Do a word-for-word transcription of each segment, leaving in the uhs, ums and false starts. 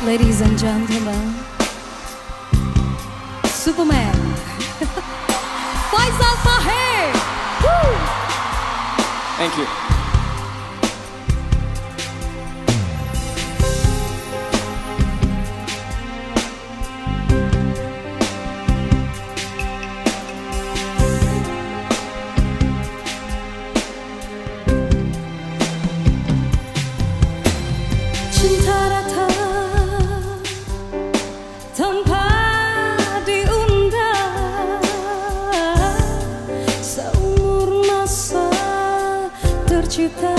Ladies and gentlemen, Superman, Faizal Tahir. Woo! Thank you. Cinta datang tanpa diundang, seumur masa tercipta.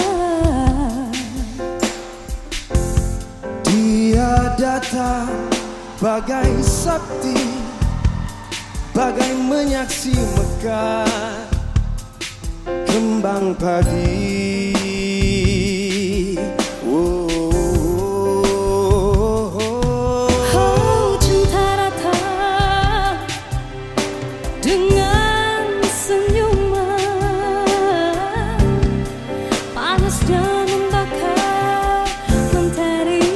Dia datang bagai sakti, bagai menyaksi mekar kembang pagi. Oh, Oh, cinta datang dengan senyuman panas dan membakar mentari.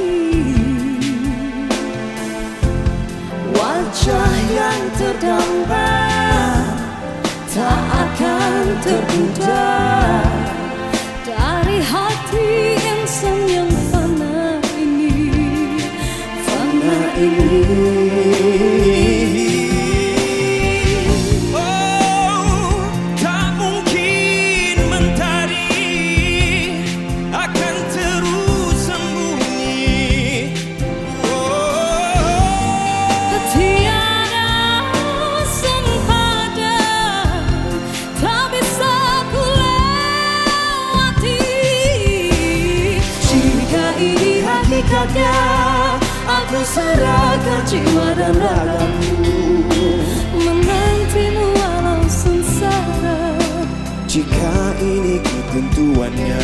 wajah yang terdampak tak akan terpudar Dari hati insan yang fana ini, fana ini. Oh, tak mungkin mentari akan terus sembunyi. Oh, Tiada sempadan tak bisa ku lewati. jika ini hakikatnya, aku serahkan jiwa dan ragaku. Menantimu walau sengsara. Jika ini ketentuannya,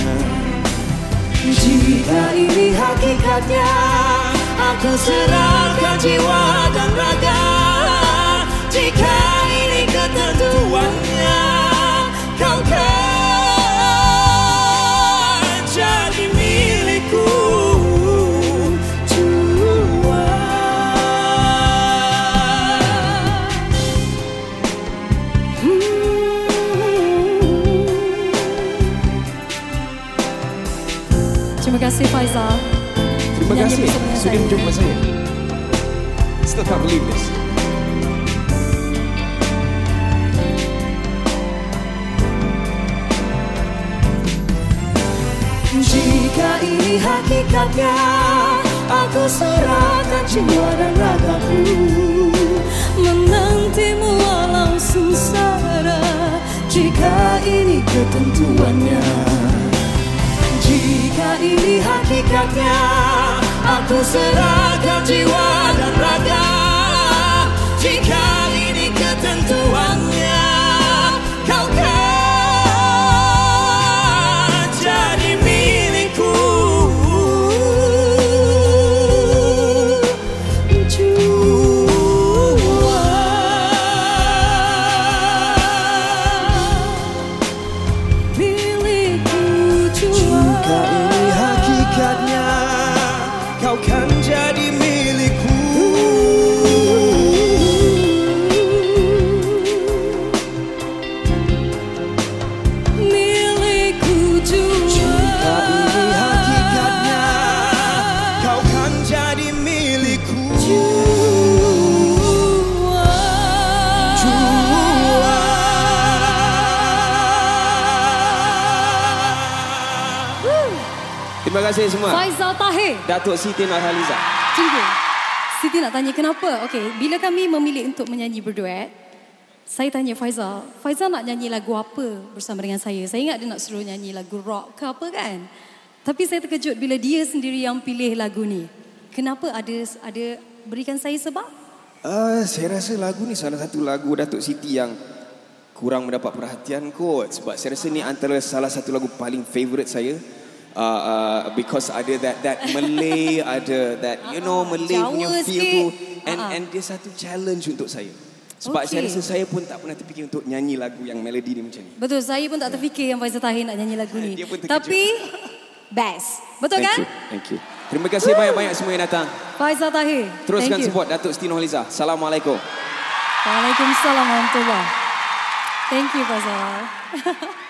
Jika ini hakikatnya, aku serahkan jiwa dan raga. Jika ini ketentuannya, kau kan jadi milikku. Jua. Terima kasih Faizal. Terima Nyanyi kasih bersama sudah saya. menjumpa saya. Still can't believe this. Jika ini hakikatnya, aku serahkan jiwa dan ragaku. Menantimu walau sengsara. Jika ini ketentuannya, jika ini hakikatnya, aku serahkan jiwa dan raga. Jika ini ketentuannya, kau kan jadi milikku. Jua. Milikku jua. Jika ini hakikatnya, kau kan jadi milikku. Milikku jua. Jika ini hakikatnya, kau kan jadi milikku. Jua. Jua. Terima kasih semua. Faizal Tahir. Datuk Siti Nurhaliza. Tunggu. Siti nak tanya kenapa? Okey, bila kami memilih untuk menyanyi berduet, saya tanya Faizal, Faizal nak nyanyi lagu apa bersama dengan saya? Saya ingat dia nak suruh nyanyi lagu rock ke apa kan? Tapi saya terkejut bila dia sendiri yang pilih lagu ni. Kenapa ada ada berikan saya sebab? Uh, saya rasa lagu ni salah satu lagu Datuk Siti yang kurang mendapat perhatian kot. Sebab saya rasa ni antara salah satu lagu paling favourite saya. Uh, uh, because ada that that Malay, ada that you know Malay Jawa punya feel sikit. tu, and Uh-uh. and dia satu challenge untuk saya. Sebab Okey. saya rasa saya pun tak pernah terfikir untuk nyanyi lagu yang melodi ni macam ni. Betul, saya pun tak terfikir yang Faizal Tahir nak nyanyi lagu ni. Dia pun terkejut. Tapi best. Betul Thank kan? you, thank you. Terima kasih banyak-banyak semua yang datang. Faizal Tahir. Teruskan Thank you. support Datuk Siti Nurhaliza. Assalamualaikum. Waalaikumsalam warahmatullahi. Thank you Faizal.